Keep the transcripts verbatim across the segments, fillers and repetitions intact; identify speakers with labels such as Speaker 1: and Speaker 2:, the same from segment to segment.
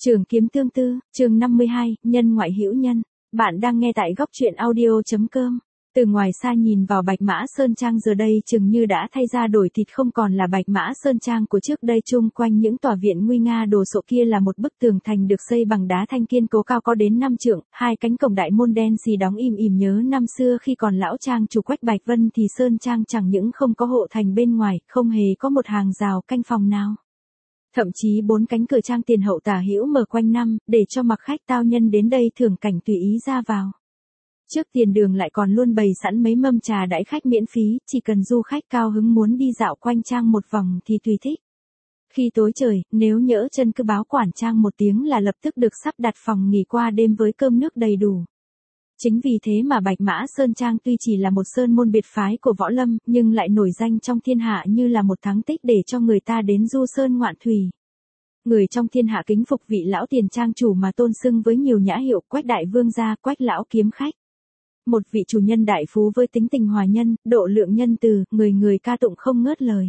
Speaker 1: Trường kiếm tương tư, chương năm mươi hai, nhân ngoại hữu nhân. Bạn đang nghe tại góc truyện audio chấm com. Từ ngoài xa nhìn vào Bạch Mã Sơn Trang giờ đây chừng như đã thay ra đổi thịt, không còn là Bạch Mã Sơn Trang của trước đây. Chung quanh những tòa viện nguy nga đồ sộ kia là một bức tường thành được xây bằng đá thanh kiên cố cao có đến năm trượng, hai cánh cổng đại môn đen xì đóng im ỉm. Nhớ năm xưa khi còn lão trang chủ Quách Bạch Vân thì Sơn Trang chẳng những không có hộ thành bên ngoài, không hề có một hàng rào canh phòng nào. Thậm chí bốn cánh cửa trang tiền hậu tả hữu mở quanh năm, để cho mặc khách tao nhân đến đây thưởng cảnh tùy ý ra vào. Trước tiền đường lại còn luôn bày sẵn mấy mâm trà đãi khách miễn phí, chỉ cần du khách cao hứng muốn đi dạo quanh trang một vòng thì tùy thích. Khi tối trời, nếu nhỡ chân cứ báo quản trang một tiếng là lập tức được sắp đặt phòng nghỉ qua đêm với cơm nước đầy đủ. Chính vì thế mà Bạch Mã Sơn Trang tuy chỉ là một sơn môn biệt phái của võ lâm, nhưng lại nổi danh trong thiên hạ như là một thắng tích để cho người ta đến du sơn ngoạn thủy. Người trong thiên hạ kính phục vị lão tiền trang chủ mà tôn xưng với nhiều nhã hiệu: Quách đại vương gia, Quách lão kiếm khách. Một vị chủ nhân đại phú với tính tình hòa nhân, độ lượng nhân từ, người người ca tụng không ngớt lời.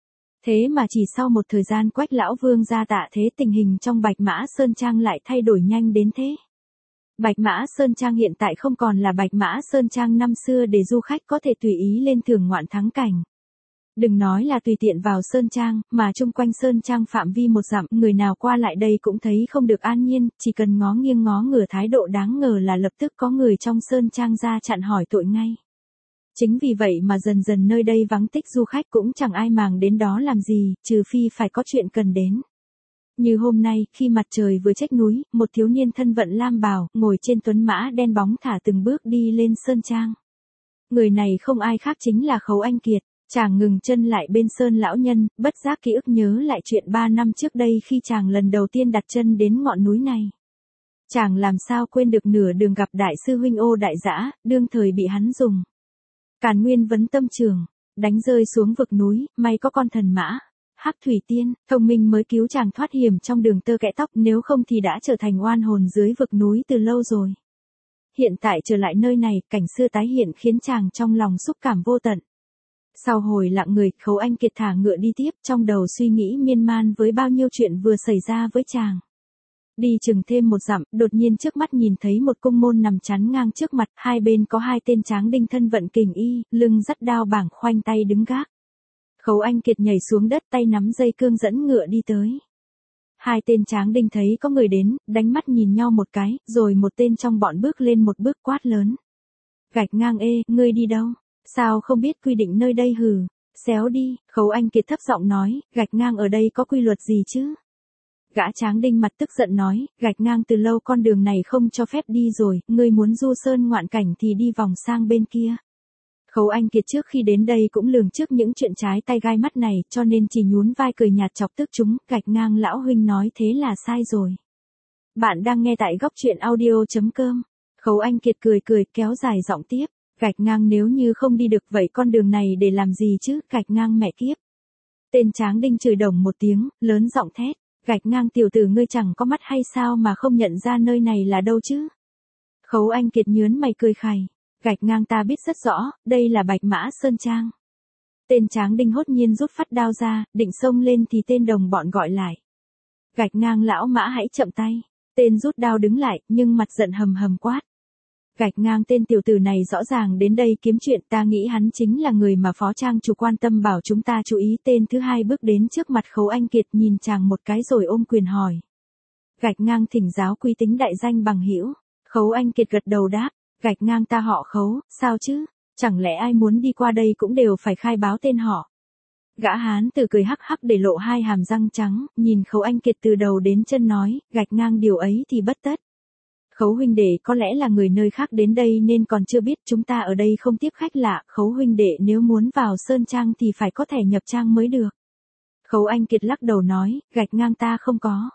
Speaker 1: Thế mà chỉ sau một thời gian Quách lão vương gia tạ thế, tình hình trong Bạch Mã Sơn Trang lại thay đổi nhanh đến thế. Bạch Mã Sơn Trang hiện tại không còn là Bạch Mã Sơn Trang năm xưa để du khách có thể tùy ý lên thưởng ngoạn thắng cảnh. Đừng nói là tùy tiện vào Sơn Trang, mà chung quanh Sơn Trang phạm vi một dặm, người nào qua lại đây cũng thấy không được an nhiên, chỉ cần ngó nghiêng ngó ngửa thái độ đáng ngờ là lập tức có người trong Sơn Trang ra chặn hỏi tội ngay. Chính vì vậy mà dần dần nơi đây vắng tích, du khách cũng chẳng ai màng đến đó làm gì, trừ phi phải có chuyện cần đến. Như hôm nay, khi mặt trời vừa chếch núi, một thiếu niên thân vận lam bào, ngồi trên tuấn mã đen bóng thả từng bước đi lên Sơn Trang. Người này không ai khác chính là Khấu Anh Kiệt. Chàng ngừng chân lại bên Sơn lão nhân, bất giác ký ức nhớ lại chuyện ba năm trước đây khi chàng lần đầu tiên đặt chân đến ngọn núi này. Chàng làm sao quên được nửa đường gặp đại sư huynh Ô Đại Dã, đương thời bị hắn dùng Càn Nguyên Vấn Tâm Trường đánh rơi xuống vực núi, may có con thần mã Hắc Thủy Tiên thông minh mới cứu chàng thoát hiểm trong đường tơ kẽ tóc, nếu không thì đã trở thành oan hồn dưới vực núi từ lâu rồi. Hiện tại trở lại nơi này, cảnh xưa tái hiện khiến chàng trong lòng xúc cảm vô tận. Sau hồi lặng người, Khấu Anh Kiệt thả ngựa đi tiếp, trong đầu suy nghĩ miên man với bao nhiêu chuyện vừa xảy ra với chàng. Đi chừng thêm một dặm, đột nhiên trước mắt nhìn thấy một cung môn nằm chắn ngang trước mặt, hai bên có hai tên tráng đinh thân vận kình y, lưng dắt đao bảng, khoanh tay đứng gác. Khấu Anh Kiệt nhảy xuống đất, tay nắm dây cương dẫn ngựa đi tới. Hai tên tráng đinh thấy có người đến, đánh mắt nhìn nhau một cái, rồi một tên trong bọn bước lên một bước quát lớn: Gạch Ngang ê, ngươi đi đâu? Sao không biết quy định nơi đây hừ? Xéo đi. Khấu Anh Kiệt thấp giọng nói, Gạch Ngang ở đây có quy luật gì chứ? Gã tráng đinh mặt tức giận nói, Gạch Ngang từ lâu con đường này không cho phép đi rồi, ngươi muốn du sơn ngoạn cảnh thì đi vòng sang bên kia. Khấu Anh Kiệt trước khi đến đây cũng lường trước những chuyện trái tay gai mắt này, cho nên chỉ nhún vai cười nhạt chọc tức chúng. Gạch Ngang lão huynh nói thế là sai rồi. Bạn đang nghe tại góc truyện audio chấm com. Khấu Anh Kiệt cười cười, kéo dài giọng tiếp. Gạch Ngang nếu như không đi được vậy con đường này để làm gì chứ? Gạch Ngang mẹ kiếp. Tên tráng đinh chửi đồng một tiếng, lớn giọng thét, Gạch Ngang tiểu tử ngươi chẳng có mắt hay sao mà không nhận ra nơi này là đâu chứ? Khấu Anh Kiệt nhớn mày cười khày, Gạch Ngang ta biết rất rõ, đây là Bạch Mã Sơn Trang. Tên tráng đinh hốt nhiên rút phắt đao ra, định xông lên thì tên đồng bọn gọi lại, Gạch Ngang lão mã hãy chậm tay. Tên rút đao đứng lại, nhưng mặt giận hầm hầm quát, Gạch Ngang tên tiểu tử này rõ ràng đến đây kiếm chuyện, ta nghĩ hắn chính là người mà phó trang chủ quan tâm bảo chúng ta chú ý. Tên thứ hai bước đến trước mặt Khấu Anh Kiệt, nhìn chàng một cái rồi ôm quyền hỏi, Gạch Ngang thỉnh giáo quy tính đại danh bằng hữu. Khấu Anh Kiệt gật đầu đáp, Gạch Ngang ta họ Khấu, sao chứ? Chẳng lẽ ai muốn đi qua đây cũng đều phải khai báo tên họ? Gã hán tử cười hắc hắc để lộ hai hàm răng trắng, nhìn Khấu Anh Kiệt từ đầu đến chân nói, Gạch Ngang điều ấy thì bất tất. Khấu huynh đệ có lẽ là người nơi khác đến đây nên còn chưa biết, chúng ta ở đây không tiếp khách lạ. Khấu huynh đệ nếu muốn vào Sơn Trang thì phải có thẻ nhập trang mới được. Khấu Anh Kiệt lắc đầu nói, Gạch Ngang ta không có.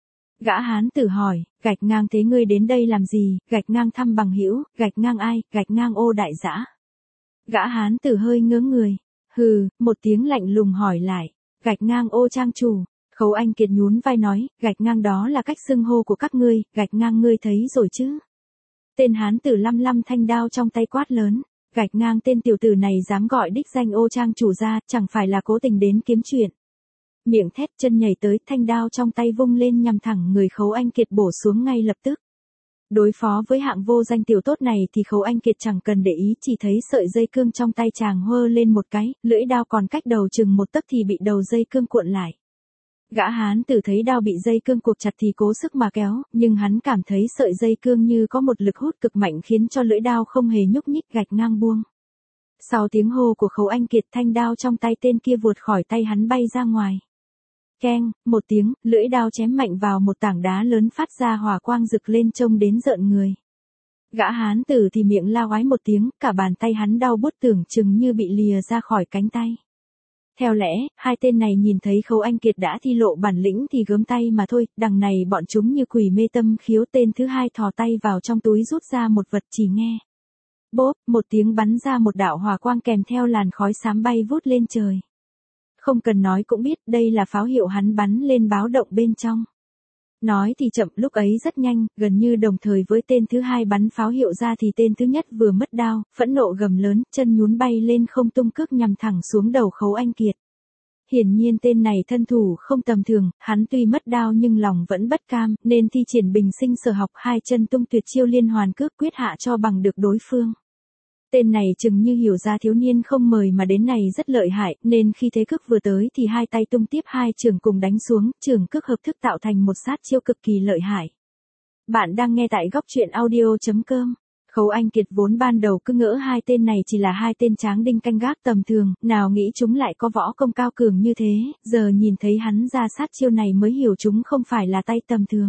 Speaker 1: Gã hán tử hỏi, Gạch Ngang thế ngươi đến đây làm gì? Gạch Ngang thăm bằng hữu. Gạch Ngang ai? Gạch Ngang Ô Đại Dã. Gã hán tử hơi ngớ người, hừ, một tiếng lạnh lùng hỏi lại, Gạch Ngang Ô trang chủ. Khấu Anh Kiệt nhún vai nói, Gạch Ngang đó là cách xưng hô của các ngươi, Gạch Ngang ngươi thấy rồi chứ? Tên hán tử lăm lăm thanh đao trong tay quát lớn, Gạch Ngang tên tiểu tử này dám gọi đích danh Ô trang chủ ra, chẳng phải là cố tình đến kiếm chuyện. miệng thét, chân nhảy tới, thanh đao trong tay vung lên nhằm thẳng người Khấu Anh Kiệt bổ xuống ngay lập tức. Đối phó với hạng vô danh tiểu tốt này thì Khấu Anh Kiệt chẳng cần để ý, chỉ thấy sợi dây cương trong tay chàng hơ lên một cái, lưỡi đao còn cách đầu chừng một tấc thì bị đầu dây cương cuộn lại. Gã hán tử thấy đao bị dây cương cuộn chặt thì cố sức mà kéo, nhưng hắn cảm thấy sợi dây cương như có một lực hút cực mạnh khiến cho lưỡi đao không hề nhúc nhích, gạch ngang buông. Sau tiếng hô của Khấu Anh Kiệt, thanh đao trong tay tên kia vụt khỏi tay hắn bay ra ngoài. Keng, một tiếng, lưỡi đao chém mạnh vào một tảng đá lớn phát ra hỏa quang rực lên trông đến rợn người. Gã hán tử thì miệng la oái một tiếng, cả bàn tay hắn đau buốt tưởng chừng như bị lìa ra khỏi cánh tay. Theo lẽ, hai tên này nhìn thấy Khấu Anh Kiệt đã thi lộ bản lĩnh thì gớm tay mà thôi, đằng này bọn chúng như quỷ mê tâm khiếu. Tên thứ hai thò tay vào trong túi rút ra một vật, chỉ nghe bốp, một tiếng bắn ra một đạo hỏa quang kèm theo làn khói xám bay vút lên trời. Không cần nói cũng biết đây là pháo hiệu hắn bắn lên báo động bên trong. Nói thì chậm, lúc ấy rất nhanh, gần như đồng thời với tên thứ hai bắn pháo hiệu ra thì tên thứ nhất vừa mất đao, phẫn nộ gầm lớn, chân nhún bay lên không tung cước nhằm thẳng xuống đầu Khấu Anh Kiệt. Hiển nhiên tên này thân thủ không tầm thường, hắn tuy mất đao nhưng lòng vẫn bất cam, nên thi triển bình sinh sở học, hai chân tung tuyệt chiêu liên hoàn cước quyết hạ cho bằng được đối phương. Tên này chừng như hiểu ra thiếu niên không mời mà đến này rất lợi hại, nên khi thế cước vừa tới thì hai tay tung tiếp hai trường cùng đánh xuống, trường cước hợp thức tạo thành một sát chiêu cực kỳ lợi hại. Bạn đang nghe tại góc truyện audio chấm com. Khấu Anh Kiệt vốn ban đầu cứ ngỡ hai tên này chỉ là hai tên tráng đinh canh gác tầm thường, nào nghĩ chúng lại có võ công cao cường như thế, giờ nhìn thấy hắn ra sát chiêu này mới hiểu chúng không phải là tay tầm thường.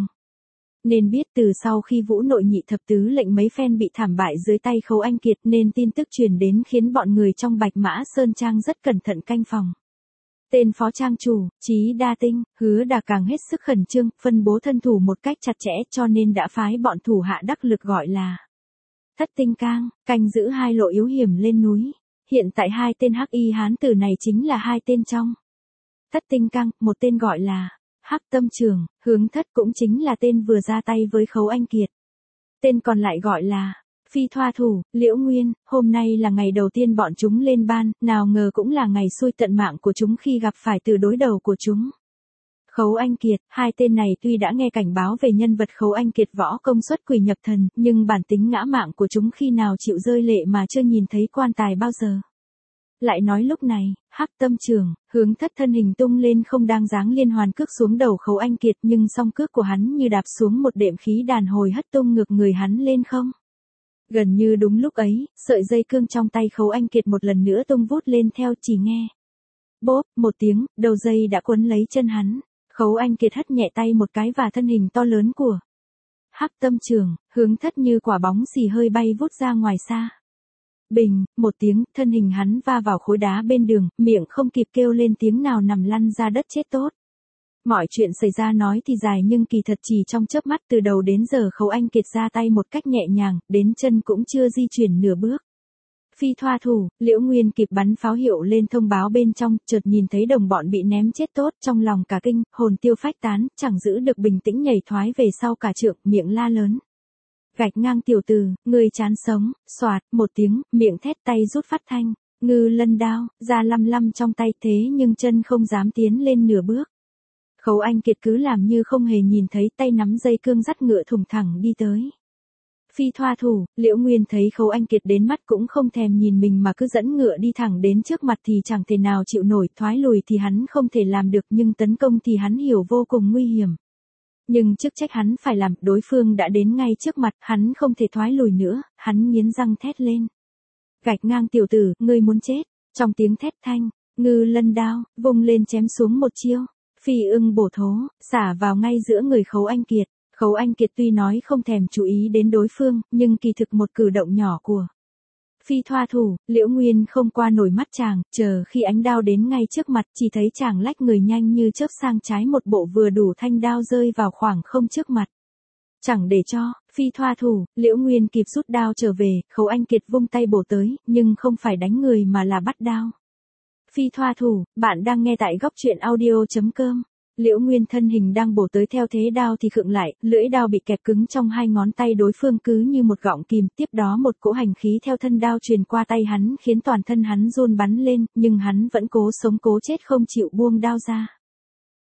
Speaker 1: Nên biết từ sau khi Vũ Nội Nhị thập tứ lệnh mấy phen bị thảm bại dưới tay Khấu Anh Kiệt nên tin tức truyền đến khiến bọn người trong Bạch Mã Sơn Trang rất cẩn thận canh phòng. Tên phó trang chủ, Chí Đa Tinh, Hứa Đà càng hết sức khẩn trương, phân bố thân thủ một cách chặt chẽ cho nên đã phái bọn thủ hạ đắc lực gọi là Thất Tinh Cang, canh giữ hai lộ yếu hiểm lên núi. Hiện tại hai tên hắc y hán tử này chính là hai tên trong Thất Tinh Cang, một tên gọi là Hắc Tâm Trường, Hướng Thất cũng chính là tên vừa ra tay với Khấu Anh Kiệt. Tên còn lại gọi là Phi Thoa Thủ, Liễu Nguyên. Hôm nay là ngày đầu tiên bọn chúng lên ban, nào ngờ cũng là ngày xui tận mạng của chúng khi gặp phải từ đối đầu của chúng. Khấu Anh Kiệt, hai tên này tuy đã nghe cảnh báo về nhân vật Khấu Anh Kiệt võ công xuất quỷ nhập thần, nhưng bản tính ngã mạn của chúng khi nào chịu rơi lệ mà chưa nhìn thấy quan tài bao giờ. Lại nói lúc này, Hắc Tâm Trường, Hướng Thất thân hình tung lên không đang giáng liên hoàn cước xuống đầu Khấu Anh Kiệt, nhưng song cước của hắn như đạp xuống một đệm khí đàn hồi hất tung ngược người hắn lên không. Gần như đúng lúc ấy, sợi dây cương trong tay Khấu Anh Kiệt một lần nữa tung vút lên theo, chỉ nghe bốp, một tiếng, đầu dây đã quấn lấy chân hắn. Khấu Anh Kiệt hất nhẹ tay một cái và thân hình to lớn của Hắc Tâm Trường, Hướng Thất như quả bóng xì hơi bay vút ra ngoài xa. Bình, một tiếng, thân hình hắn va vào khối đá bên đường, miệng không kịp kêu lên tiếng nào nằm lăn ra đất chết tốt. Mọi chuyện xảy ra nói thì dài nhưng kỳ thật chỉ trong chớp mắt, từ đầu đến giờ Khấu Anh Kiệt ra tay một cách nhẹ nhàng, đến chân cũng chưa di chuyển nửa bước. Phi Thoa Thủ, Liễu Nguyên kịp bắn pháo hiệu lên thông báo bên trong, chợt nhìn thấy đồng bọn bị ném chết tốt, trong lòng cả kinh, hồn tiêu phách tán, chẳng giữ được bình tĩnh nhảy thoái về sau cả trượng, miệng la lớn. Gạch ngang tiểu tử, ngươi chán sống, xoạt, một tiếng, miệng thét, tay rút phát thanh, ngư lân đao, ra lăm lăm trong tay thế nhưng chân không dám tiến lên nửa bước. Khấu Anh Kiệt cứ làm như không hề nhìn thấy, tay nắm dây cương dắt ngựa thủng thẳng đi tới. Phi Thoa Thủ, Liễu Nguyên thấy Khấu Anh Kiệt đến mắt cũng không thèm nhìn mình mà cứ dẫn ngựa đi thẳng đến trước mặt thì chẳng thể nào chịu nổi, thoái lùi thì hắn không thể làm được nhưng tấn công thì hắn hiểu vô cùng nguy hiểm. Nhưng chức trách hắn phải làm, đối phương đã đến ngay trước mặt, hắn không thể thoái lùi nữa, hắn nghiến răng thét lên. Gạch ngang tiểu tử, ngươi muốn chết. Trong tiếng thét thanh, ngư lân đao, vung lên chém xuống một chiêu. Phi ưng bổ thố, xả vào ngay giữa người Khấu Anh Kiệt. Khấu Anh Kiệt tuy nói không thèm chú ý đến đối phương, nhưng kỳ thực một cử động nhỏ của Phi Thoa Thủ, Liễu Nguyên không qua nổi mắt chàng, chờ khi ánh đao đến ngay trước mặt chỉ thấy chàng lách người nhanh như chớp sang trái một bộ vừa đủ thanh đao rơi vào khoảng không trước mặt. Chẳng để cho Phi Thoa Thủ, Liễu Nguyên kịp rút đao trở về, Khấu Anh Kiệt vung tay bổ tới, nhưng không phải đánh người mà là bắt đao. Phi Thoa Thủ, bạn đang nghe tại góc truyện audio chấm com. Liễu Nguyên thân hình đang bổ tới theo thế đao thì khựng lại, lưỡi đao bị kẹp cứng trong hai ngón tay đối phương cứ như một gọng kìm, tiếp đó một cỗ hành khí theo thân đao truyền qua tay hắn khiến toàn thân hắn run bắn lên, nhưng hắn vẫn cố sống cố chết không chịu buông đao ra.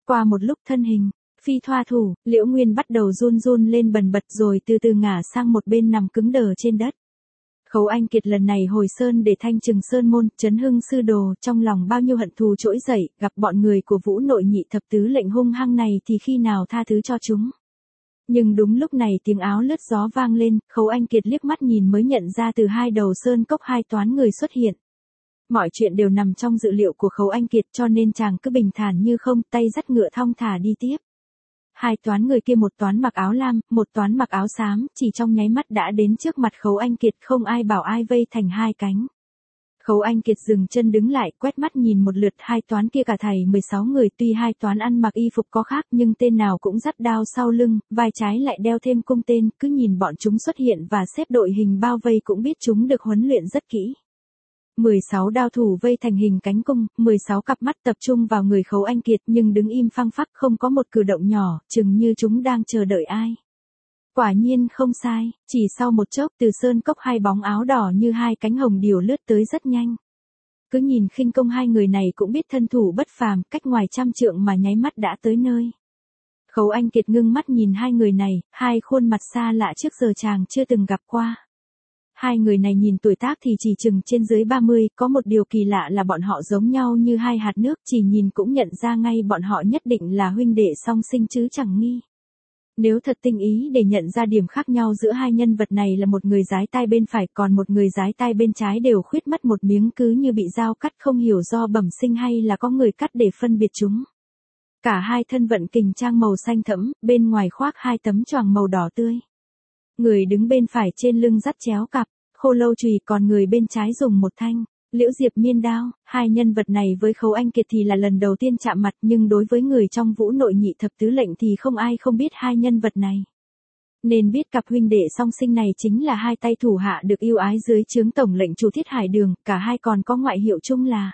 Speaker 1: Qua một lúc thân hình, phi thoa thủ, Liễu Nguyên bắt đầu run run lên bần bật rồi từ từ ngả sang một bên nằm cứng đờ trên đất. Khấu Anh Kiệt lần này hồi sơn để thanh trừng sơn môn, chấn hưng sư đồ, trong lòng bao nhiêu hận thù trỗi dậy, gặp bọn người của Vũ Nội Nhị thập tứ lệnh hung hăng này thì khi nào tha thứ cho chúng. Nhưng đúng lúc này tiếng áo lướt gió vang lên, Khấu Anh Kiệt liếc mắt nhìn mới nhận ra từ hai đầu sơn cốc hai toán người xuất hiện. Mọi chuyện đều nằm trong dự liệu của Khấu Anh Kiệt cho nên chàng cứ bình thản như không, tay dắt ngựa thong thả đi tiếp. Hai toán người kia một toán mặc áo lam, một toán mặc áo xám, chỉ trong nháy mắt đã đến trước mặt Khấu Anh Kiệt, không ai bảo ai vây thành hai cánh. Khấu Anh Kiệt dừng chân đứng lại, quét mắt nhìn một lượt hai toán kia cả thảy mười sáu người, tuy hai toán ăn mặc y phục có khác nhưng tên nào cũng dắt đao sau lưng, vai trái lại đeo thêm cung tên, cứ nhìn bọn chúng xuất hiện và xếp đội hình bao vây cũng biết chúng được huấn luyện rất kỹ. mười sáu đao thủ vây thành hình cánh cung, mười sáu cặp mắt tập trung vào người Khấu Anh Kiệt nhưng đứng im phăng phắc không có một cử động nhỏ, chừng như chúng đang chờ đợi ai. Quả nhiên không sai, chỉ sau một chốc từ sơn cốc hai bóng áo đỏ như hai cánh hồng điểu lướt tới rất nhanh. Cứ nhìn khinh công hai người này cũng biết thân thủ bất phàm, cách ngoài trăm trượng mà nháy mắt đã tới nơi. Khấu Anh Kiệt ngưng mắt nhìn hai người này, hai khuôn mặt xa lạ trước giờ chàng chưa từng gặp qua. Hai người này nhìn tuổi tác thì chỉ chừng trên dưới ba mươi, có một điều kỳ lạ là bọn họ giống nhau như hai hạt nước, chỉ nhìn cũng nhận ra ngay bọn họ nhất định là huynh đệ song sinh chứ chẳng nghi. Nếu thật tinh ý để nhận ra điểm khác nhau giữa hai nhân vật này là một người giái tai bên phải còn một người giái tai bên trái đều khuyết mất một miếng cứ như bị dao cắt, không hiểu do bẩm sinh hay là có người cắt để phân biệt chúng. Cả hai thân vận kình trang màu xanh thẫm, bên ngoài khoác hai tấm choàng màu đỏ tươi. Người đứng bên phải trên lưng dắt chéo cặp khô lâu chùy, còn người bên trái dùng một thanh Liễu Diệp miên đao. Hai nhân vật này với Khấu Anh Kiệt thì là lần đầu tiên chạm mặt, nhưng đối với người trong Vũ Nội Nhị thập tứ lệnh thì không ai không biết hai nhân vật này. Nên biết cặp huynh đệ song sinh này chính là hai tay thủ hạ được yêu ái dưới trướng tổng lệnh chủ Thiết Hải Đường, cả hai còn có ngoại hiệu chung là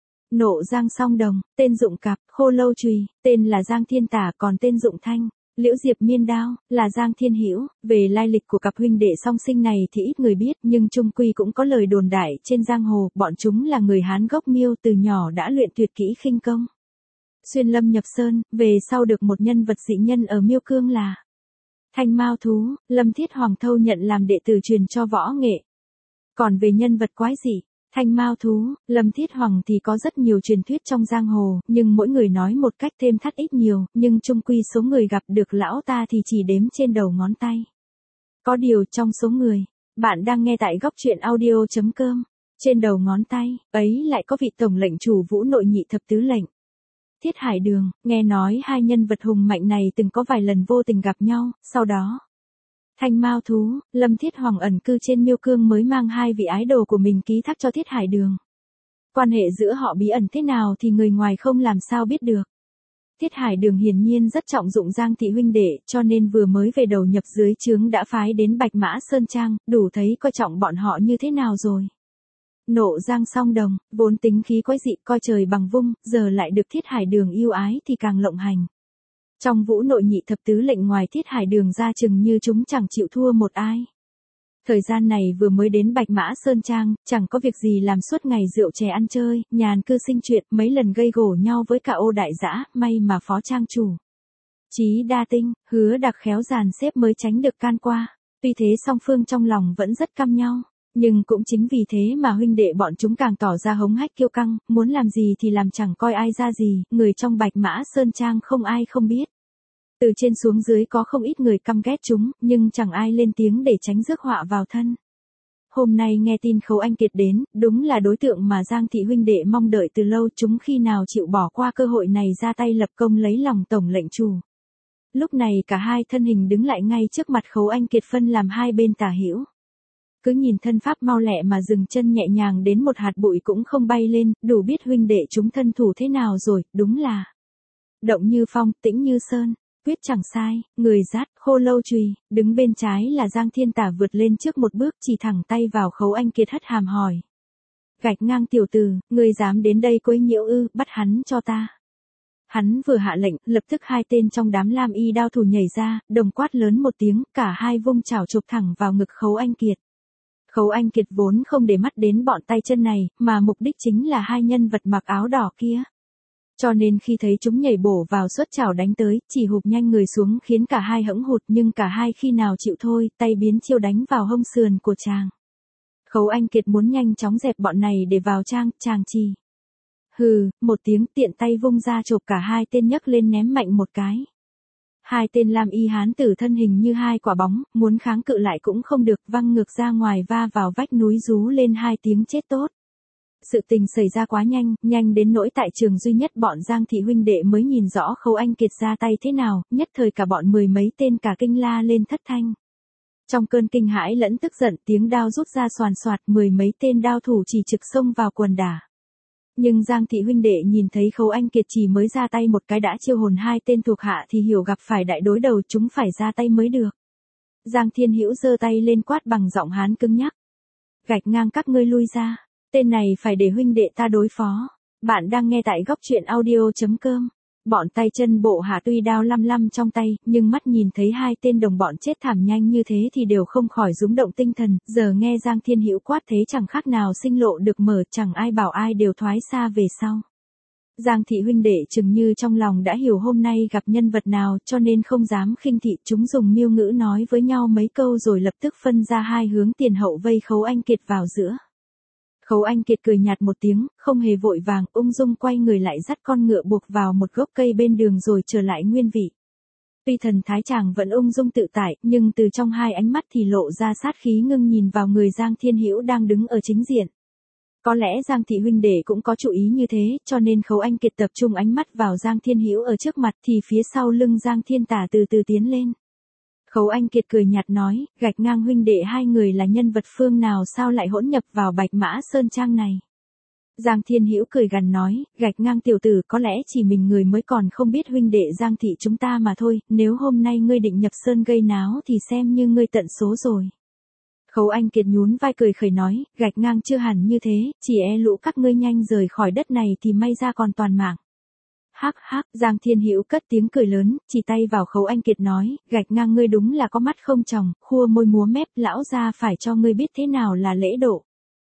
Speaker 1: Nộ Giang Song Đồng, tên dụng cặp khô lâu chùy, tên là Giang Thiên Tả, còn tên dụng thanh Liễu Diệp miên đao là Giang Thiên Hữu. Về lai lịch của cặp huynh đệ song sinh này thì ít người biết, nhưng chung quy cũng có lời đồn đại trên giang hồ, bọn chúng là người Hán gốc Miêu, từ nhỏ đã luyện tuyệt kỹ khinh công. Xuyên lâm nhập sơn, về sau được một nhân vật dị nhân ở Miêu Cương là Thanh Mao Thú, Lâm Thiết Hoàng thâu nhận làm đệ tử truyền cho võ nghệ. Còn về nhân vật quái dị Thanh Mao Thú, Lâm Thiết Hoàng thì có rất nhiều truyền thuyết trong giang hồ, nhưng mỗi người nói một cách thêm thắt ít nhiều, nhưng chung quy số người gặp được lão ta thì chỉ đếm trên đầu ngón tay. Có điều trong số người, bạn đang nghe tại góc truyện audio chấm com, trên đầu ngón tay, ấy lại có vị tổng lệnh chủ Vũ Nội Nhị thập tứ lệnh. Thiết Hải Đường, nghe nói hai nhân vật hùng mạnh này từng có vài lần vô tình gặp nhau, sau đó Thanh Mao Thú, Lâm Thiết Hoàng ẩn cư trên Miêu Cương mới mang hai vị ái đồ của mình ký thác cho Thiết Hải Đường. Quan hệ giữa họ bí ẩn thế nào thì người ngoài không làm sao biết được. Thiết Hải Đường hiển nhiên rất trọng dụng Giang thị huynh đệ, cho nên vừa mới về đầu nhập dưới trướng đã phái đến Bạch Mã Sơn Trang, đủ thấy coi trọng bọn họ như thế nào rồi. Nộ Giang Song Đồng, vốn tính khí quái dị coi trời bằng vung, giờ lại được Thiết Hải Đường yêu ái thì càng lộng hành. Trong Vũ Nội Nhị thập tứ lệnh ngoài Thiết Hải Đường ra chừng như chúng chẳng chịu thua một ai. Thời gian này vừa mới đến Bạch Mã Sơn Trang, chẳng có việc gì làm suốt ngày rượu chè ăn chơi, nhàn cư sinh chuyện, mấy lần gây gổ nhau với cả ô đại dã, may mà phó trang chủ Chí Đa Tinh, Hứa Đặc khéo dàn xếp mới tránh được can qua. Tuy thế song phương trong lòng vẫn rất căm nhau, nhưng cũng chính vì thế mà huynh đệ bọn chúng càng tỏ ra hống hách kiêu căng, muốn làm gì thì làm chẳng coi ai ra gì, người trong Bạch Mã Sơn Trang không ai không biết. Từ trên xuống dưới có không ít người căm ghét chúng, nhưng chẳng ai lên tiếng để tránh rước họa vào thân. Hôm nay nghe tin Khấu Anh Kiệt đến, đúng là đối tượng mà Giang thị huynh đệ mong đợi từ lâu, chúng khi nào chịu bỏ qua cơ hội này ra tay lập công lấy lòng tổng lệnh chủ. Lúc này cả hai thân hình đứng lại ngay trước mặt Khấu Anh Kiệt phân làm hai bên tả hữu. Cứ nhìn thân pháp mau lẹ mà dừng chân nhẹ nhàng đến một hạt bụi cũng không bay lên, đủ biết huynh đệ chúng thân thủ thế nào rồi, đúng là động như phong, tĩnh như sơn. Quyết chẳng sai, người dát khô lâu chùy, đứng bên trái là Giang Thiên Tả vượt lên trước một bước, chỉ thẳng tay vào Khấu Anh Kiệt hất hàm hỏi. Gạch ngang tiểu tử, ngươi dám đến đây quấy nhiễu ư, bắt hắn cho ta. Hắn vừa hạ lệnh, lập tức hai tên trong đám lam y đao thủ nhảy ra, đồng quát lớn một tiếng, cả hai vung chảo chụp thẳng vào ngực Khấu Anh Kiệt. Khấu Anh Kiệt vốn không để mắt đến bọn tay chân này, mà mục đích chính là hai nhân vật mặc áo đỏ kia. Cho nên khi thấy chúng nhảy bổ vào xuất chảo đánh tới, chỉ hụp nhanh người xuống khiến cả hai hẫng hụt, nhưng cả hai khi nào chịu thôi, tay biến chiêu đánh vào hông sườn của chàng. Khấu Anh Kiệt muốn nhanh chóng dẹp bọn này để vào trang, chàng chỉ. Hừ, một tiếng tiện tay vung ra chộp cả hai tên nhấc lên ném mạnh một cái. Hai tên lam y hán tử thân hình như hai quả bóng, muốn kháng cự lại cũng không được, văng ngược ra ngoài va vào vách núi rú lên hai tiếng chết tốt. Sự tình xảy ra quá nhanh, nhanh đến nỗi tại trường duy nhất bọn Giang thị huynh đệ mới nhìn rõ Khấu Anh Kiệt ra tay thế nào, nhất thời cả bọn mười mấy tên cả kinh la lên thất thanh. Trong cơn kinh hãi lẫn tức giận, tiếng đao rút ra xoàn xoạt, mười mấy tên đao thủ chỉ trực xông vào quần đả. Nhưng Giang thị huynh đệ nhìn thấy Khấu Anh Kiệt chỉ mới ra tay một cái đã chiêu hồn hai tên thuộc hạ thì hiểu gặp phải đại đối đầu, chúng phải ra tay mới được. Giang Thiên Hữu giơ tay lên quát bằng giọng hán cứng nhắc. Gạch ngang các ngươi lui ra, tên này phải để huynh đệ ta đối phó. Bạn đang nghe tại góc truyện audio chấm com. Bọn tay chân bộ hạ tuy đao lăm lăm trong tay, nhưng mắt nhìn thấy hai tên đồng bọn chết thảm nhanh như thế thì đều không khỏi rúng động tinh thần, giờ nghe Giang Thiên Hữu quát thế chẳng khác nào sinh lộ được mở, chẳng ai bảo ai đều thoái xa về sau. Giang thị huynh đệ chừng như trong lòng đã hiểu hôm nay gặp nhân vật nào, cho nên không dám khinh thị, chúng dùng miêu ngữ nói với nhau mấy câu rồi lập tức phân ra hai hướng tiền hậu vây Khấu Anh Kiệt vào giữa. Khấu Anh Kiệt cười nhạt một tiếng, không hề vội vàng, ung dung quay người lại dắt con ngựa buộc vào một gốc cây bên đường rồi trở lại nguyên vị. Tuy thần thái chàng vẫn ung dung tự tại, nhưng từ trong hai ánh mắt thì lộ ra sát khí ngưng nhìn vào người Giang Thiên Hữu đang đứng ở chính diện. Có lẽ Giang thị huynh đệ cũng có chú ý như thế, cho nên Khấu Anh Kiệt tập trung ánh mắt vào Giang Thiên Hữu ở trước mặt thì phía sau lưng Giang Thiên Tả từ từ tiến lên. Khấu Anh Kiệt cười nhạt nói, gạch ngang huynh đệ hai người là nhân vật phương nào sao lại hỗn nhập vào Bạch Mã Sơn Trang này. Giang Thiên Hữu cười gằn nói, gạch ngang tiểu tử, có lẽ chỉ mình người mới còn không biết huynh đệ Giang thị chúng ta mà thôi, nếu hôm nay ngươi định nhập sơn gây náo thì xem như ngươi tận số rồi. Khấu Anh Kiệt nhún vai cười khẩy nói, gạch ngang chưa hẳn như thế, chỉ e lũ các ngươi nhanh rời khỏi đất này thì may ra còn toàn mạng. Hắc hắc, Giang Thiên Hữu cất tiếng cười lớn, chỉ tay vào Khấu Anh Kiệt nói, gạch ngang ngươi đúng là có mắt không tròng, khua môi múa mép, lão gia phải cho ngươi biết thế nào là lễ độ.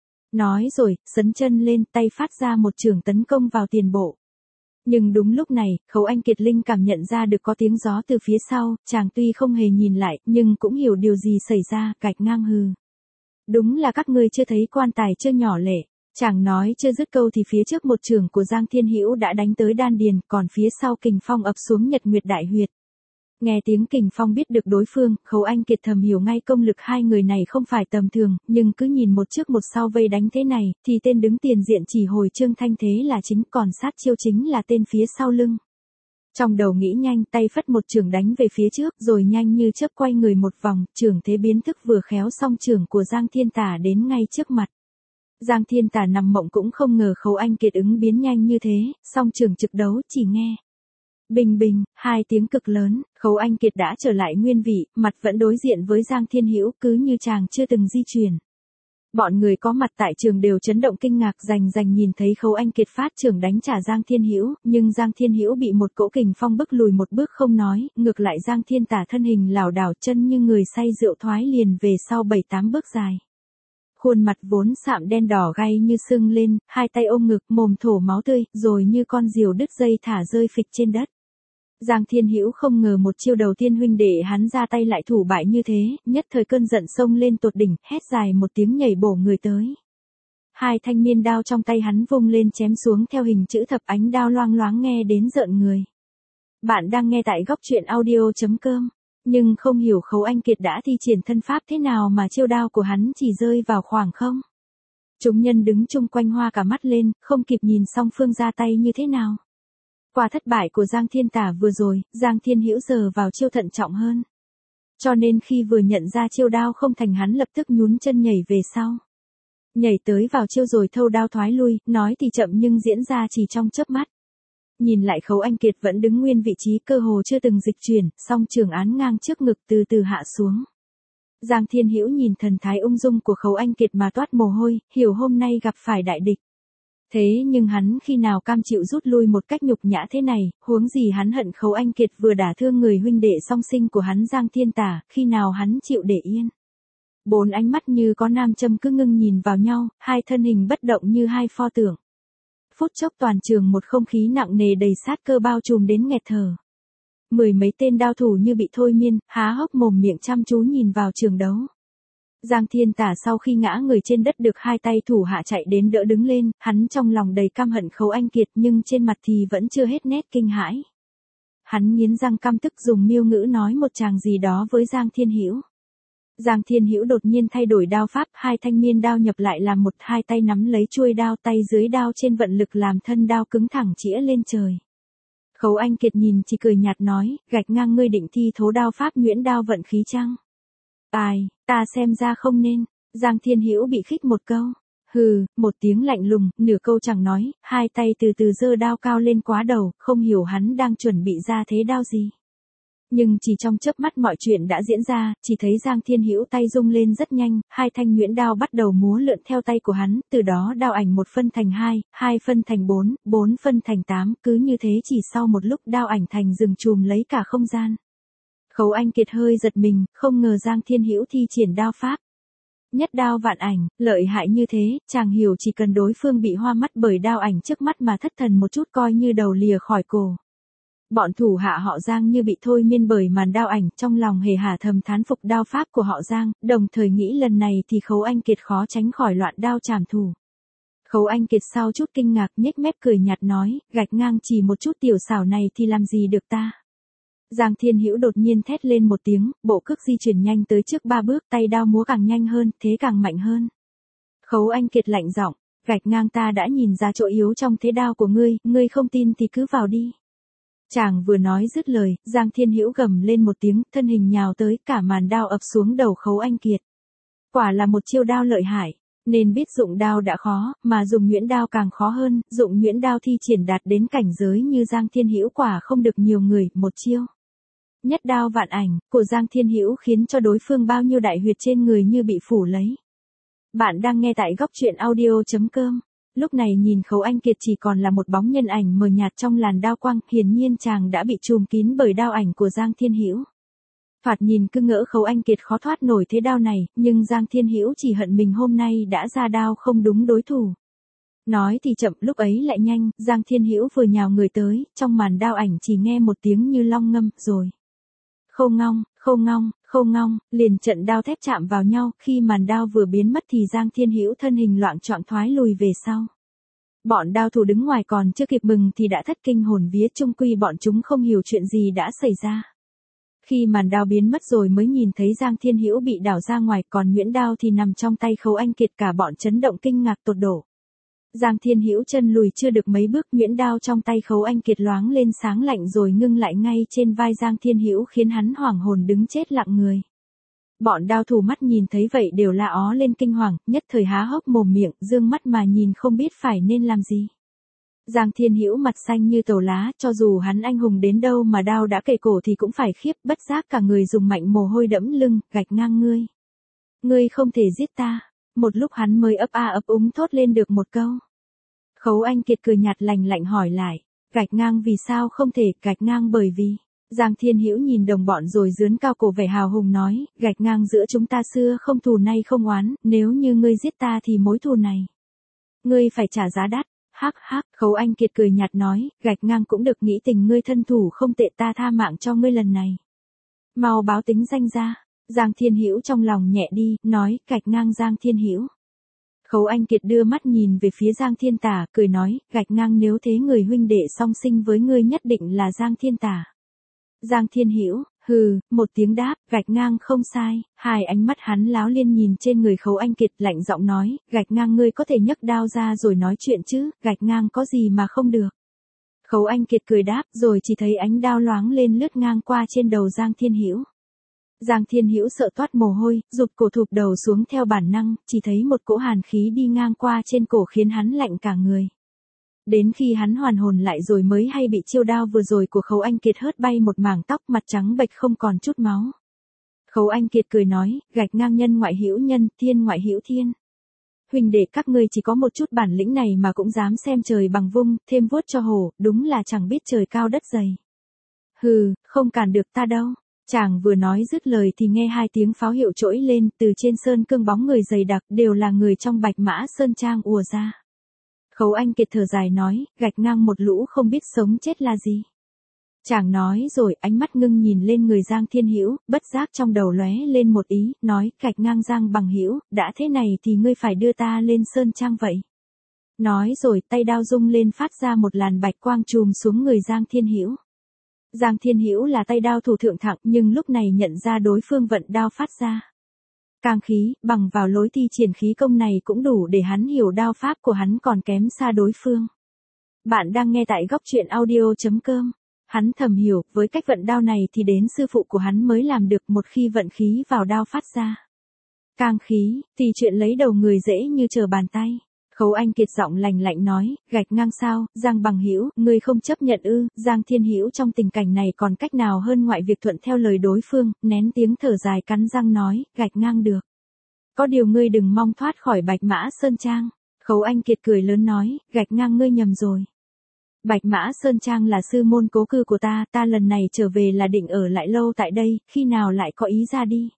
Speaker 1: Nói rồi, sấn chân lên, tay phát ra một chưởng tấn công vào tiền bộ. Nhưng đúng lúc này, Khấu Anh Kiệt linh cảm nhận ra được có tiếng gió từ phía sau, chàng tuy không hề nhìn lại, nhưng cũng hiểu điều gì xảy ra, gạch ngang hừ. Đúng là các ngươi chưa thấy quan tài chưa nhỏ lệ. Chàng nói chưa dứt câu thì phía trước một chưởng của Giang Thiên Hữu đã đánh tới đan điền, còn phía sau kình phong ập xuống nhật nguyệt đại huyệt. Nghe tiếng kình phong biết được đối phương, Khấu Anh Kiệt thầm hiểu ngay công lực hai người này không phải tầm thường, nhưng cứ nhìn một trước một sau vây đánh thế này, thì tên đứng tiền diện chỉ hồi Trương Thanh Thế là chính, còn sát chiêu chính là tên phía sau lưng. Trong đầu nghĩ nhanh, tay phất một chưởng đánh về phía trước, rồi nhanh như chớp quay người một vòng, chưởng thế biến thức vừa khéo xong chưởng của Giang Thiên Tả đến ngay trước mặt. Giang Thiên Tả nằm mộng cũng không ngờ Khấu Anh Kiệt ứng biến nhanh như thế, song trường trực đấu chỉ nghe. Bình bình, hai tiếng cực lớn, Khấu Anh Kiệt đã trở lại nguyên vị, mặt vẫn đối diện với Giang Thiên Hữu cứ như chàng chưa từng di chuyển. Bọn người có mặt tại trường đều chấn động kinh ngạc rành rành nhìn thấy Khấu Anh Kiệt phát trường đánh trả Giang Thiên Hữu, nhưng Giang Thiên Hữu bị một cỗ kình phong bức lùi một bước không nói, ngược lại Giang Thiên Tả thân hình lảo đảo chân như người say rượu thoái liền về sau bảy tám bước dài. Khuôn mặt vốn sạm đen đỏ gay như sưng lên, hai tay ôm ngực, mồm thổ máu tươi, rồi như con diều đứt dây thả rơi phịch trên đất. Giang Thiên Hữu không ngờ một chiêu đầu tiên huynh đệ hắn ra tay lại thủ bại như thế, nhất thời cơn giận xông lên tột đỉnh, hét dài một tiếng nhảy bổ người tới. Hai thanh niên đao trong tay hắn vung lên chém xuống theo hình chữ thập, ánh đao loang loáng nghe đến rợn người. Bạn đang nghe tại góc truyện audio chấm com. Nhưng không hiểu Khấu Anh Kiệt đã thi triển thân pháp thế nào mà chiêu đao của hắn chỉ rơi vào khoảng không. Chúng nhân đứng chung quanh hoa cả mắt lên, không kịp nhìn song phương ra tay như thế nào. Qua thất bại của Giang Thiên Tả vừa rồi, Giang Thiên Hữu giờ vào chiêu thận trọng hơn. Cho nên khi vừa nhận ra chiêu đao không thành hắn lập tức nhún chân nhảy về sau. Nhảy tới vào chiêu rồi thâu đao thoái lui, nói thì chậm nhưng diễn ra chỉ trong chớp mắt. Nhìn lại Khấu Anh Kiệt vẫn đứng nguyên vị trí cơ hồ chưa từng dịch chuyển, song trường án ngang trước ngực từ từ hạ xuống. Giang Thiên Hữu nhìn thần thái ung dung của Khấu Anh Kiệt mà toát mồ hôi, hiểu hôm nay gặp phải đại địch. Thế nhưng hắn khi nào cam chịu rút lui một cách nhục nhã thế này, huống gì hắn hận Khấu Anh Kiệt vừa đả thương người huynh đệ song sinh của hắn Giang Thiên Tả, khi nào hắn chịu để yên. Bốn ánh mắt như có nam châm cứ ngưng nhìn vào nhau, hai thân hình bất động như hai pho tượng. phút chốc toàn trường một không khí nặng nề đầy sát cơ bao trùm đến nghẹt thở. Mười mấy tên đao thủ như bị thôi miên, há hốc mồm miệng chăm chú nhìn vào trường đấu. Giang Thiên Tả sau khi ngã người trên đất được hai tay thủ hạ chạy đến đỡ đứng lên, hắn trong lòng đầy căm hận Khấu Anh Kiệt nhưng trên mặt thì vẫn chưa hết nét kinh hãi. Hắn nghiến răng căm tức dùng miêu ngữ nói một tràng gì đó với Giang Thiên Hữu. Giang Thiên Hữu đột nhiên thay đổi đao pháp, hai thanh miên đao nhập lại làm một, hai tay nắm lấy chuôi đao, tay dưới đao trên vận lực làm thân đao cứng thẳng chĩa lên trời. Khấu Anh Kiệt nhìn chỉ cười nhạt nói, gạch ngang ngươi định thi thố đao pháp nhuyễn đao vận khí chăng? Ai, ta xem ra không nên. Giang Thiên Hữu bị khích một câu. Hừ, một tiếng lạnh lùng, nửa câu chẳng nói, hai tay từ từ giơ đao cao lên quá đầu, không hiểu hắn đang chuẩn bị ra thế đao gì. Nhưng chỉ trong chớp mắt mọi chuyện đã diễn ra, chỉ thấy Giang Thiên Hữu tay rung lên rất nhanh, hai thanh nhuyễn đao bắt đầu múa lượn theo tay của hắn, từ đó đao ảnh một phân thành hai, hai phân thành bốn, bốn phân thành tám, cứ như thế chỉ sau một lúc đao ảnh thành rừng trùm lấy cả không gian. Khấu Anh Kiệt hơi giật mình, không ngờ Giang Thiên Hữu thi triển đao pháp nhất đao vạn ảnh, lợi hại như thế, chàng hiểu chỉ cần đối phương bị hoa mắt bởi đao ảnh trước mắt mà thất thần một chút coi như đầu lìa khỏi cổ. Bọn thủ hạ họ Giang như bị thôi miên bởi màn đao ảnh, trong lòng hề hà thầm thán phục đao pháp của họ Giang, đồng thời nghĩ lần này thì Khấu Anh Kiệt khó tránh khỏi loạn đao trảm thủ. Khấu Anh Kiệt sau chút kinh ngạc nhếch mép cười nhạt nói, gạch ngang chỉ một chút tiểu xảo này thì làm gì được ta. Giang Thiên Hữu đột nhiên thét lên một tiếng, bộ cước di chuyển nhanh tới trước ba bước, tay đao múa càng nhanh hơn, thế càng mạnh hơn. Khấu Anh Kiệt lạnh giọng, gạch ngang ta đã nhìn ra chỗ yếu trong thế đao của ngươi, ngươi không tin thì cứ vào đi. Chàng vừa nói dứt lời, Giang Thiên Hữu gầm lên một tiếng, thân hình nhào tới, cả màn đao ập xuống đầu Khấu Anh Kiệt. Quả là một chiêu đao lợi hại, nên biết dụng đao đã khó, mà dùng nhuyễn đao càng khó hơn, dụng nhuyễn đao thi triển đạt đến cảnh giới như Giang Thiên Hữu quả không được nhiều người, một chiêu nhất đao vạn ảnh của Giang Thiên Hữu khiến cho đối phương bao nhiêu đại huyệt trên người như bị phủ lấy. Bạn đang nghe tại góc truyện audio chấm com. Lúc này nhìn Khấu Anh Kiệt chỉ còn là một bóng nhân ảnh mờ nhạt trong làn đao quang, hiển nhiên chàng đã bị trùm kín bởi đao ảnh của Giang Thiên Hữu. Thoạt nhìn cứ ngỡ Khấu Anh Kiệt khó thoát nổi thế đao này, nhưng Giang Thiên Hữu chỉ hận mình hôm nay đã ra đao không đúng đối thủ. Nói thì chậm, lúc ấy lại nhanh, Giang Thiên Hữu vừa nhào người tới, trong màn đao ảnh chỉ nghe một tiếng như long ngâm, rồi. Khâu ngong, khâu ngong, khâu ngong, liền trận đao thép chạm vào nhau, khi màn đao vừa biến mất thì Giang Thiên Hữu thân hình loạng choạng thoái lùi về sau. Bọn đao thủ đứng ngoài còn chưa kịp mừng thì đã thất kinh hồn vía, chung quy bọn chúng không hiểu chuyện gì đã xảy ra. Khi màn đao biến mất rồi mới nhìn thấy Giang Thiên Hữu bị đảo ra ngoài, còn nhuyễn đao thì nằm trong tay Khấu Anh Kiệt, cả bọn chấn động kinh ngạc tột độ. Giang Thiên Hữu chân lùi chưa được mấy bước, nhuyễn đao trong tay Khấu Anh Kiệt loáng lên sáng lạnh rồi ngưng lại ngay trên vai Giang Thiên Hữu khiến hắn hoảng hồn đứng chết lặng người. Bọn đao thủ mắt nhìn thấy vậy đều la ó lên kinh hoàng, nhất thời há hốc mồm miệng, dương mắt mà nhìn không biết phải nên làm gì. Giang Thiên Hữu mặt xanh như tàu lá, cho dù hắn anh hùng đến đâu mà đao đã kề cổ thì cũng phải khiếp, bất giác cả người dùng mạnh mồ hôi đẫm lưng, gạch ngang ngươi. Ngươi không thể giết ta. Một lúc hắn mới ấp a ấp úng thốt lên được một câu. Khấu Anh Kiệt cười nhạt lành lạnh hỏi lại, gạch ngang vì sao không thể, gạch ngang bởi vì. Giang Thiên Hữu nhìn đồng bọn rồi dướn cao cổ vẻ hào hùng nói, gạch ngang giữa chúng ta xưa không thù nay không oán, nếu như ngươi giết ta thì mối thù này ngươi phải trả giá đắt. Hắc hắc, Khấu Anh Kiệt cười nhạt nói, gạch ngang cũng được, nghĩ tình ngươi thân thủ không tệ, ta tha mạng cho ngươi lần này. Mau báo tính danh ra. Giang Thiên Hữu trong lòng nhẹ đi, nói, gạch ngang Giang Thiên Hữu. Khấu Anh Kiệt đưa mắt nhìn về phía Giang Thiên Tả, cười nói, gạch ngang nếu thế người huynh đệ song sinh với ngươi nhất định là Giang Thiên Tả. Giang Thiên Hữu, hừ, một tiếng đáp, gạch ngang không sai, hai ánh mắt hắn láo liên nhìn trên người Khấu Anh Kiệt, lạnh giọng nói, gạch ngang ngươi có thể nhấc đao ra rồi nói chuyện chứ, gạch ngang có gì mà không được. Khấu Anh Kiệt cười đáp, rồi chỉ thấy ánh đao loáng lên lướt ngang qua trên đầu Giang Thiên Hữu. Giang Thiên Hữu sợ toát mồ hôi, rụt cổ thụp đầu xuống theo bản năng, chỉ thấy một cỗ hàn khí đi ngang qua trên cổ khiến hắn lạnh cả người. Đến khi hắn hoàn hồn lại rồi mới hay bị chiêu đao vừa rồi của Khấu Anh Kiệt hớt bay một mảng tóc, mặt trắng bệch không còn chút máu. Khấu Anh Kiệt cười nói, gạch ngang nhân ngoại hữu nhân, thiên ngoại hữu thiên. Huynh đệ các ngươi chỉ có một chút bản lĩnh này mà cũng dám xem trời bằng vung, thêm vuốt cho hổ, đúng là chẳng biết trời cao đất dày. Hừ, không cản được ta đâu. Chàng vừa nói dứt lời thì nghe hai tiếng pháo hiệu trỗi lên, từ trên sơn cương bóng người dày đặc, đều là người trong Bạch Mã Sơn Trang ùa ra. Khấu Anh Kiệt thở dài nói, gạch ngang một lũ không biết sống chết là gì. Chàng nói rồi, ánh mắt ngưng nhìn lên người Giang Thiên Hữu, bất giác trong đầu lóe lên một ý, nói, gạch ngang Giang Bằng Hữu, đã thế này thì ngươi phải đưa ta lên sơn trang vậy. Nói rồi, tay đao rung lên phát ra một làn bạch quang trùm xuống người Giang Thiên Hữu. Giang Thiên Hữu là tay đao thủ thượng thặng, nhưng lúc này nhận ra đối phương vận đao phát ra càng khí, bằng vào lối thi triển khí công này cũng đủ để hắn hiểu đao pháp của hắn còn kém xa đối phương. Bạn đang nghe tại góc truyện audio chấm com. Hắn thầm hiểu, với cách vận đao này thì đến sư phụ của hắn mới làm được, một khi vận khí vào đao phát ra càng khí, thì chuyện lấy đầu người dễ như trở bàn tay. Khấu Anh Kiệt giọng lành lạnh nói, gạch ngang sao, Giang Bằng Hữu, ngươi không chấp nhận ư? Giang Thiên Hữu trong tình cảnh này còn cách nào hơn ngoại việc thuận theo lời đối phương, nén tiếng thở dài cắn răng nói, gạch ngang được. Có điều ngươi đừng mong thoát khỏi Bạch Mã Sơn Trang. Khấu Anh Kiệt cười lớn nói, gạch ngang ngươi nhầm rồi. Bạch Mã Sơn Trang là sư môn cố cư của ta, ta lần này trở về là định ở lại lâu tại đây, khi nào lại có ý ra đi.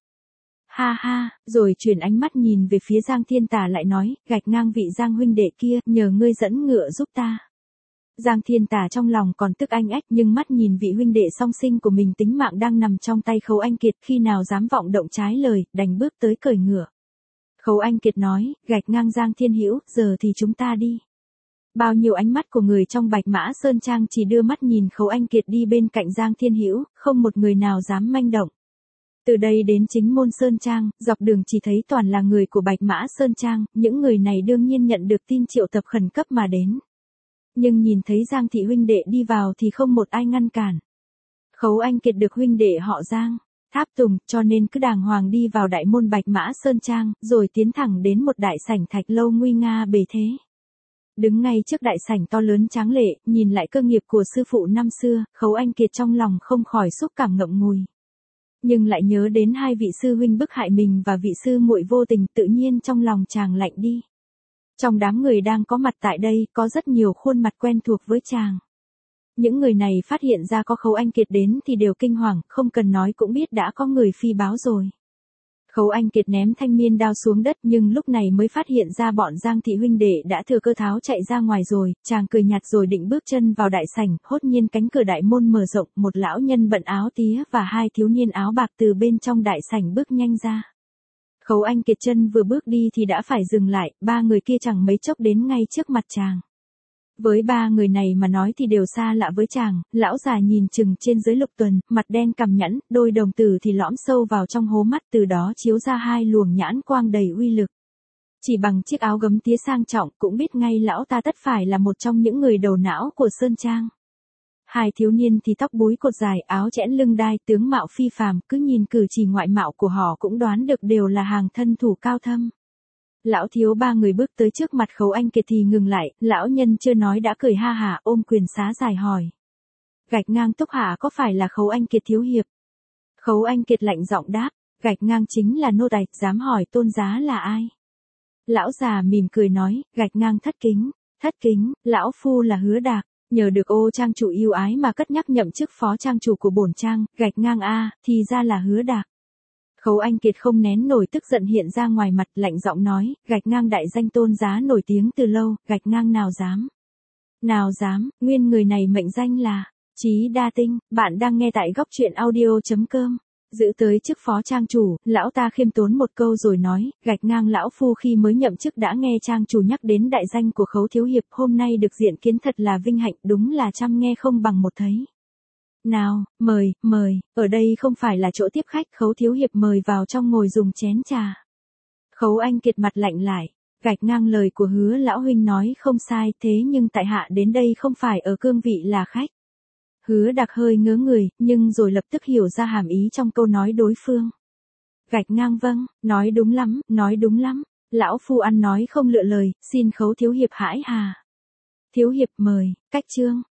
Speaker 1: Ha ha, rồi chuyển ánh mắt nhìn về phía Giang Thiên Tà lại nói, gạch ngang vị Giang huynh đệ kia, nhờ ngươi dẫn ngựa giúp ta. Giang Thiên Tà trong lòng còn tức anh ách, nhưng mắt nhìn vị huynh đệ song sinh của mình tính mạng đang nằm trong tay Khấu Anh Kiệt, khi nào dám vọng động trái lời, đành bước tới cởi ngựa. Khấu Anh Kiệt nói, gạch ngang Giang Thiên Hữu, giờ thì chúng ta đi. Bao nhiêu ánh mắt của người trong Bạch Mã Sơn Trang chỉ đưa mắt nhìn Khấu Anh Kiệt đi bên cạnh Giang Thiên Hữu, không một người nào dám manh động. Từ đây đến chính môn Sơn Trang, dọc đường chỉ thấy toàn là người của Bạch Mã Sơn Trang, những người này đương nhiên nhận được tin triệu tập khẩn cấp mà đến. Nhưng nhìn thấy Giang thị huynh đệ đi vào thì không một ai ngăn cản. Khấu Anh Kiệt được huynh đệ họ Giang tháp tùng, cho nên cứ đàng hoàng đi vào đại môn Bạch Mã Sơn Trang, rồi tiến thẳng đến một đại sảnh thạch lâu nguy nga bề thế. Đứng ngay trước đại sảnh to lớn tráng lệ, nhìn lại cơ nghiệp của sư phụ năm xưa, Khấu Anh Kiệt trong lòng không khỏi xúc cảm ngậm ngùi. Nhưng lại nhớ đến hai vị sư huynh bức hại mình và vị sư muội vô tình, tự nhiên trong lòng chàng lạnh đi. Trong đám người đang có mặt tại đây, có rất nhiều khuôn mặt quen thuộc với chàng. Những người này phát hiện ra có Khấu Anh Kiệt đến thì đều kinh hoàng, không cần nói cũng biết đã có người phi báo rồi. Khấu Anh Kiệt ném thanh miên đao xuống đất, nhưng lúc này mới phát hiện ra bọn Giang thị huynh đệ đã thừa cơ tháo chạy ra ngoài rồi, chàng cười nhạt rồi định bước chân vào đại sảnh, hốt nhiên cánh cửa đại môn mở rộng, một lão nhân bận áo tía và hai thiếu niên áo bạc từ bên trong đại sảnh bước nhanh ra. Khấu Anh Kiệt chân vừa bước đi thì đã phải dừng lại, ba người kia chẳng mấy chốc đến ngay trước mặt chàng. Với ba người này mà nói thì đều xa lạ với chàng, lão già nhìn chừng trên dưới lục tuần, mặt đen cằm nhẵn, đôi đồng tử thì lõm sâu vào trong hố mắt, từ đó chiếu ra hai luồng nhãn quang đầy uy lực. Chỉ bằng chiếc áo gấm tía sang trọng cũng biết ngay lão ta tất phải là một trong những người đầu não của Sơn Trang. Hai thiếu niên thì tóc búi cột dài, áo chẽn lưng đai, tướng mạo phi phàm, cứ nhìn cử chỉ ngoại mạo của họ cũng đoán được đều là hàng thân thủ cao thâm. Lão thiếu ba người bước tới trước mặt Khấu Anh Kiệt thì ngừng lại, lão nhân chưa nói đã cười ha hả ôm quyền xá dài hỏi. Gạch ngang Túc Hạ có phải là Khấu Anh Kiệt thiếu hiệp? Khấu Anh Kiệt lạnh giọng đáp, gạch ngang chính là nô tài, dám hỏi tôn giá là ai? Lão già mỉm cười nói, gạch ngang thất kính, thất kính, lão phu là Hứa Đạc, nhờ được ô trang chủ yêu ái mà cất nhắc nhậm chức phó trang chủ của bổn trang, gạch ngang a, thì ra là Hứa Đạc. Khấu Anh Kiệt không nén nổi tức giận hiện ra ngoài mặt, lạnh giọng nói, gạch ngang đại danh tôn giá nổi tiếng từ lâu, gạch ngang nào dám. Nào dám, nguyên người này mệnh danh là Chí Đa Tinh, bạn đang nghe tại góc truyện audio chấm com. Giữ tới chức phó trang chủ, lão ta khiêm tốn một câu rồi nói, gạch ngang lão phu khi mới nhậm chức đã nghe trang chủ nhắc đến đại danh của Khấu thiếu hiệp, hôm nay được diện kiến thật là vinh hạnh, đúng là trăm nghe không bằng một thấy. Nào, mời, mời, ở đây không phải là chỗ tiếp khách, Khấu thiếu hiệp mời vào trong ngồi dùng chén trà. Khấu Anh Kiệt mặt lạnh lại, gạch ngang lời của Hứa lão huynh nói không sai, thế nhưng tại hạ đến đây không phải ở cương vị là khách. Hứa Đạc hơi ngớ người, nhưng rồi lập tức hiểu ra hàm ý trong câu nói đối phương. Gạch ngang vâng, nói đúng lắm, nói đúng lắm, lão phu ăn nói không lựa lời, xin Khấu thiếu hiệp hãi hà. Thiếu hiệp mời, cách chương,